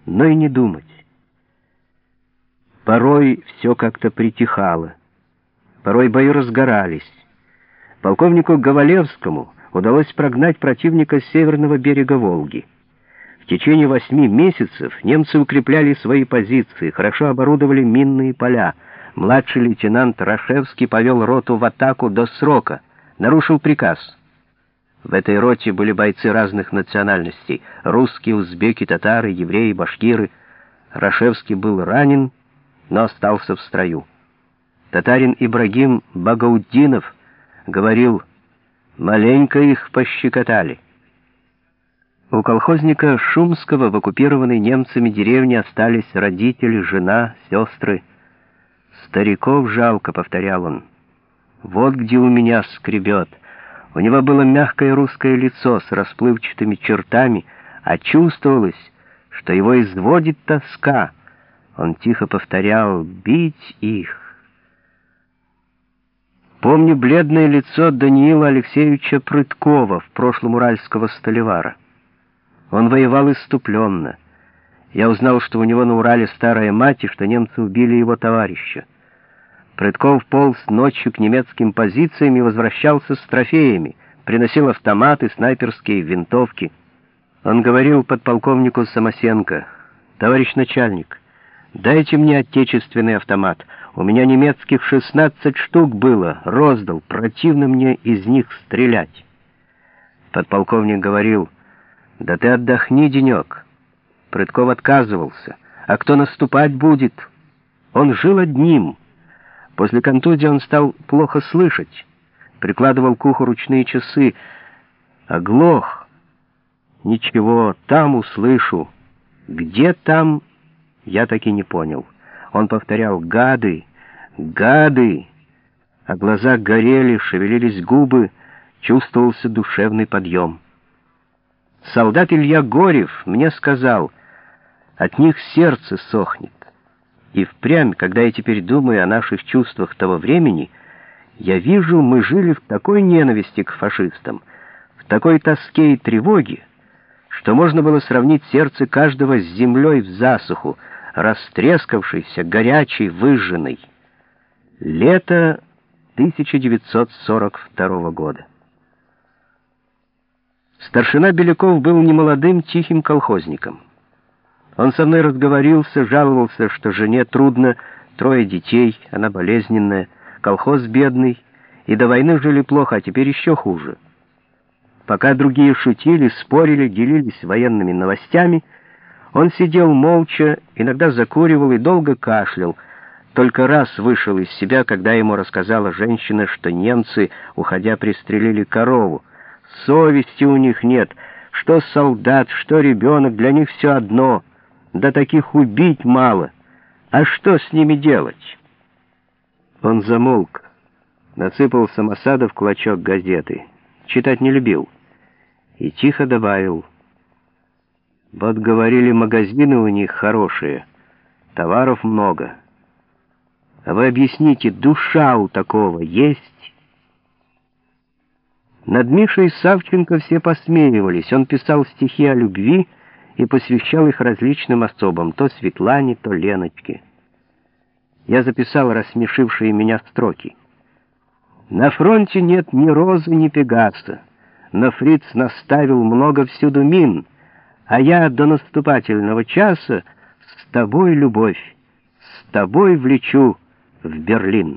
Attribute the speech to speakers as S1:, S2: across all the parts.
S1: но и не думать. Порой все как-то притихало, порой бои разгорались. Полковнику Говалевскому удалось прогнать противника с северного берега Волги. В течение 8 месяцев немцы укрепляли свои позиции, хорошо оборудовали минные поля. Младший лейтенант Рашевский повел роту в атаку до срока, нарушил приказ. В этой роте были бойцы разных национальностей: русские, узбеки, татары, евреи, башкиры. Рашевский был ранен, но остался в строю. Татарин Ибрагим Багаутдинов говорил: «Маленько их пощекотали». У колхозника Шумского в оккупированной немцами деревне остались родители, жена, сестры. «Стариков жалко», — повторял он. «Вот где у меня скребет». У него было мягкое русское лицо с расплывчатыми чертами, а чувствовалось, что его изводит тоска. Он тихо повторял: «Бить их». Помню бледное лицо Даниила Алексеевича Прыткова, в прошлом уральского столевара. Он воевал исступленно. Я узнал, что у него на Урале старая мать, и что немцы убили его товарища. Прытков полз ночью к немецким позициям и возвращался с трофеями, приносил автоматы, снайперские винтовки. Он говорил подполковнику Самосенко: «Товарищ начальник, дайте мне отечественный автомат. У меня немецких 16 штук было, роздал, противно мне из них стрелять». Подполковник говорил: «Да ты отдохни денек». Прытков отказывался. «А кто наступать будет?» Он жил одним. После контузии он стал плохо слышать, прикладывал к уху ручные часы. Оглох. «Ничего, там услышу». Где там, я так и не понял. Он повторял: «Гады, гады», а глаза горели, шевелились губы, чувствовался душевный подъем. Солдат Илья Горев мне сказал: «От них сердце сохнет». И впрямь, когда я теперь думаю о наших чувствах того времени, я вижу, мы жили в такой ненависти к фашистам, в такой тоске и тревоге, что можно было сравнить сердце каждого с землей в засуху, растрескавшейся, горячей, выжженной. Лето 1942 года. Старшина Беляков был немолодым, тихим колхозником. Он со мной разговорился, жаловался, что жене трудно, 3 детей, она болезненная, колхоз бедный, и до войны жили плохо, а теперь еще хуже. Пока другие шутили, спорили, делились военными новостями, он сидел молча, иногда закуривал и долго кашлял. Только раз вышел из себя, когда ему рассказала женщина, что немцы, уходя, пристрелили корову. Совести у них нет, что солдат, что ребенок, для них все одно. Да таких убить мало. А что с ними делать? Он замолк, насыпал самосада в клочок газеты. Читать не любил. И тихо добавил: «Вот говорили, магазины у них хорошие, товаров много. А вы объясните, душа у такого есть?» Над Мишей Савченко все посмеивались. Он писал стихи о любви и посвящал их различным особам, то Светлане, то Леночке. Я записал рассмешившие меня строки. «На фронте нет ни розы, ни пегаса, но фриц наставил много всюду мин, а я до наступательного часа с тобой, любовь, с тобой влечу в Берлин».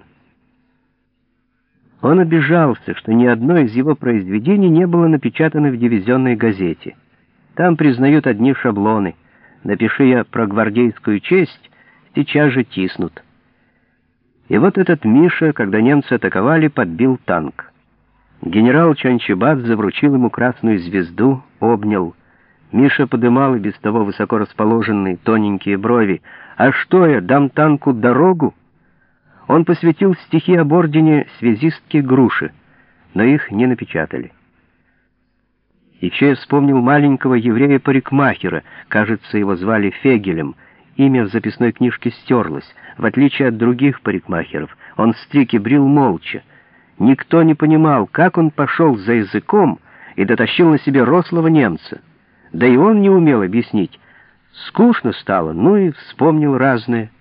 S1: Он обижался, что ни одно из его произведений не было напечатано в дивизионной газете. Там признают одни шаблоны. Напиши я про гвардейскую честь, сейчас же тиснут. И вот этот Миша, когда немцы атаковали, подбил танк. Генерал Чанчибадзе вручил ему красную звезду, обнял. Миша подымал и без того высоко расположенные тоненькие брови. «А что я, дам танку дорогу?» Он посвятил стихи об ордене связистке Груши, но их не напечатали. Еще я вспомнил маленького еврея-парикмахера, кажется, его звали Фегелем. Имя в записной книжке стерлось. В отличие от других парикмахеров, он стриг и брил молча. Никто не понимал, как он пошел за языком и дотащил на себе рослого немца. Да и он не умел объяснить: Скучно стало, ну и вспомнил разное.